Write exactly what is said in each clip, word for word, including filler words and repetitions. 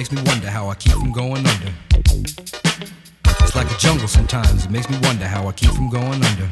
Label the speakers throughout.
Speaker 1: makes me wonder how I keep from going under. It's like a jungle sometimes, it makes me wonder how I keep from going under.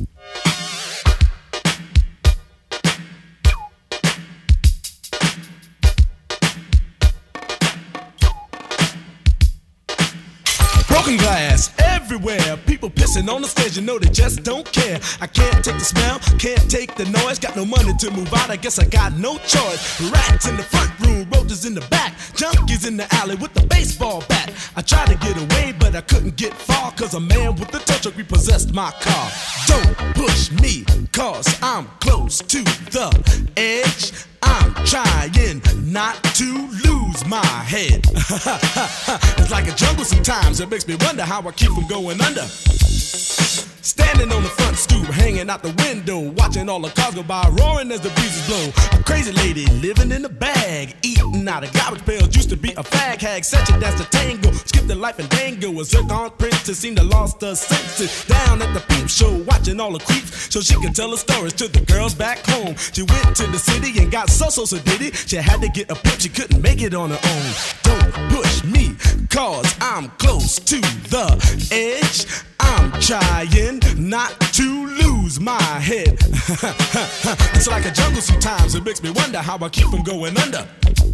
Speaker 2: Broken glass everywhere, people pissing on the stage, you know they just don't care. I can't take the smell, can't take the noise, got no money to move out, I guess I got no choice. Rats in the front room, roaches in the back, junkies in the alley with the baseball bat. I tried to get away, but I couldn't get far, cause a man with the tow truck repossessed my car. Don't push me, cause I'm close to the edge. I'm trying not to lose my head. It's like a jungle sometimes, it makes me wonder how I keep from going under. Standing on the front stoop, hanging out the window, watching all the cars go by, roaring as the breezes blow. A crazy lady living in a bag, eating out of garbage pails, used to be a fag hag, such a dance to tango, skipped the life and dango. A zircon princess seemed to lost her senses, down at the peep show, watching all the creeps, so she could tell her stories to the girls back home. She went to the city and got so so so did it. She had to get a pimp, she couldn't make it on her own. Don't push me, cause I'm close to the edge. I'm trying not to lose my head. It's like a jungle sometimes, it makes me wonder how I keep from going under.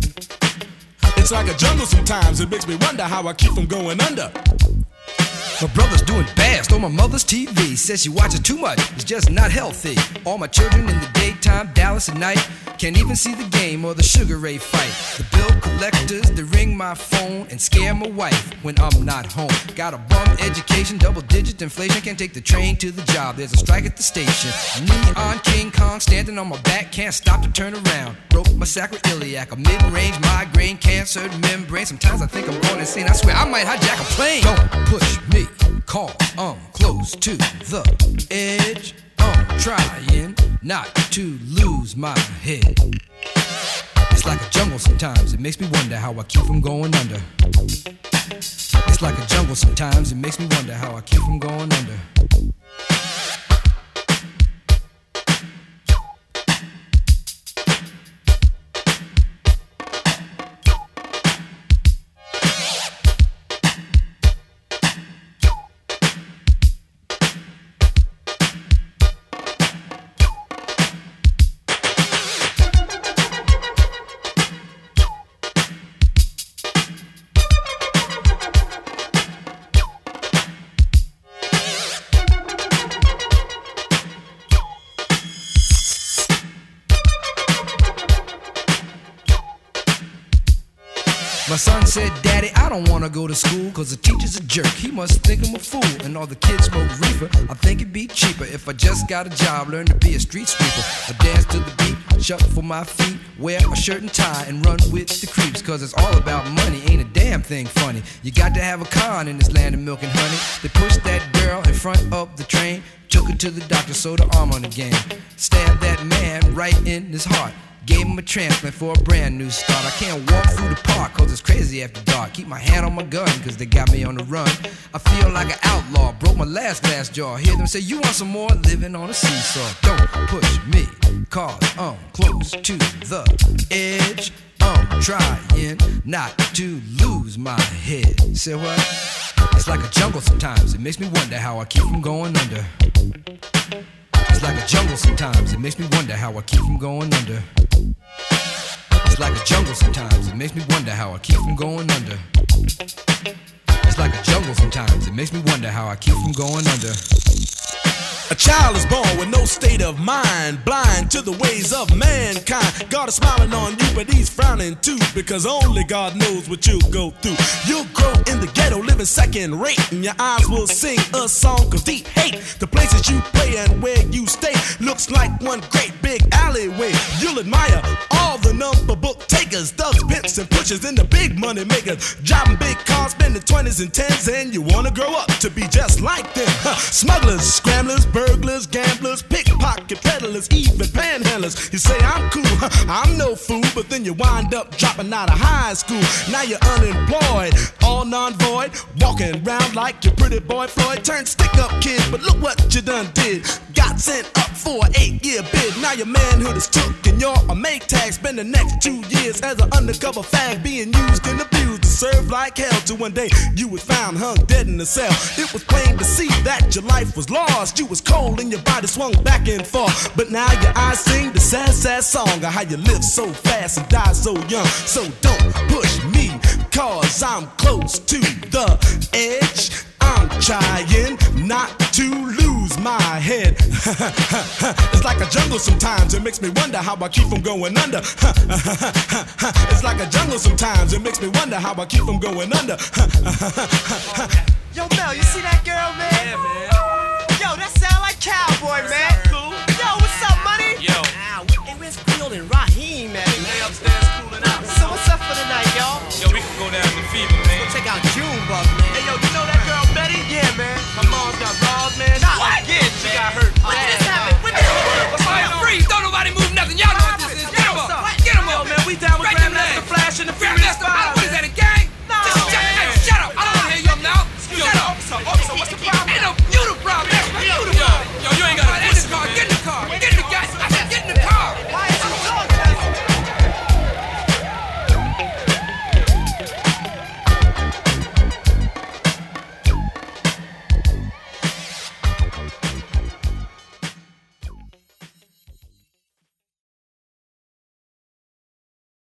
Speaker 2: It's like a jungle sometimes, it makes me wonder how I keep from going under.
Speaker 1: My brother's doing bad, stole my mother's T V. Says she watches too much, it's just not healthy. All my children in the daytime, Dallas at night. Can't even see the game or the Sugar Ray fight. The bill collectors, they ring my phone and scare my wife when I'm not home. Got a bum education, double digit inflation. Can't take the train to the job, there's a strike at the station. Neon King Kong standing on my back, can't stop to turn around. Broke my sacroiliac, a mid-range migraine, cancer membrane. Sometimes I think I'm going insane, I swear I might hijack a plane. Don't push me, call, I'm close to the edge. I'm trying not to lose my head. It's like a jungle sometimes, it makes me wonder how I keep from going under. It's like a jungle sometimes, it makes me wonder how I keep from going under. My son said, Daddy, I don't wanna go to school, cause the teacher's a jerk, he must think I'm a fool. And all the kids smoke reefer, I think it'd be cheaper if I just got a job, learn to be a street sweeper. I dance to the beat, shuffle my feet, wear a shirt and tie, and run with the creeps. Cause it's all about money, ain't a damn thing funny. You got to have a con in this land of milk and honey. They pushed that girl in front of the train, took her to the doctor, sewed her arm on again. Stabbed that man right in his heart, gave him a transplant for a brand new start. I can't walk through the park cause it's crazy after dark. Keep my hand on my gun cause they got me on the run. I feel like an outlaw, broke my last glass jaw. Hear them say, you want some more? Living on a seesaw. Don't push me cause I'm close to the edge. I'm trying not to lose my head. Say what? It's like a jungle sometimes, it makes me wonder how I keep from going under. It's like a jungle sometimes, it makes me wonder how I keep from going under. It's like a jungle sometimes, it makes me wonder how I keep from going under. It's like a jungle sometimes, it makes me wonder how I keep from going under.
Speaker 2: A child is born with no state of mind, blind to the ways of mankind. God is smiling on you, but he's frowning too, because only God knows what you'll go through. You'll grow in the ghetto, living second rate, and your eyes will sing a song of deep hate. The places you play and where you stay looks like one great big alleyway. You'll admire all the number book takers, thugs, pimps, and pushers, and the big money makers, driving big cars, spending twenties and tens, and you wanna grow up to be just like them. Huh. Smugglers, scramblers, burglars, gamblers, pickpocket peddlers, even panhandlers. You say I'm cool, I'm no fool, but then you wind up dropping out of high school. Now you're unemployed, all non-void, walking around like your pretty boy Floyd. Turned stick-up kid, but look what you done did. Got sent up for an eight-year bid. Now your manhood is took and you're a make tag. Spend the next two years as an undercover fag, being used and abused to serve like hell. Till one day you was found hung dead in a cell. It was plain to see that your life was lost. You was cold and your body swung back and forth. But now your eyes sing the sad, sad song of how you live so fast and die so young. So don't push me, cause I'm close to the edge. I'm trying not to lose my head. It's like a jungle sometimes, it makes me wonder how I keep from going under. It's like a jungle sometimes, it makes me wonder how I keep from going under.
Speaker 3: Yo, Mel, you see that girl, man?
Speaker 4: Yeah, man.
Speaker 3: Yo, that sound like Cowboy, man.
Speaker 4: Cool.
Speaker 3: Yo, what's up, money?
Speaker 4: Yo.
Speaker 3: Hey, where's Creole and Raheem?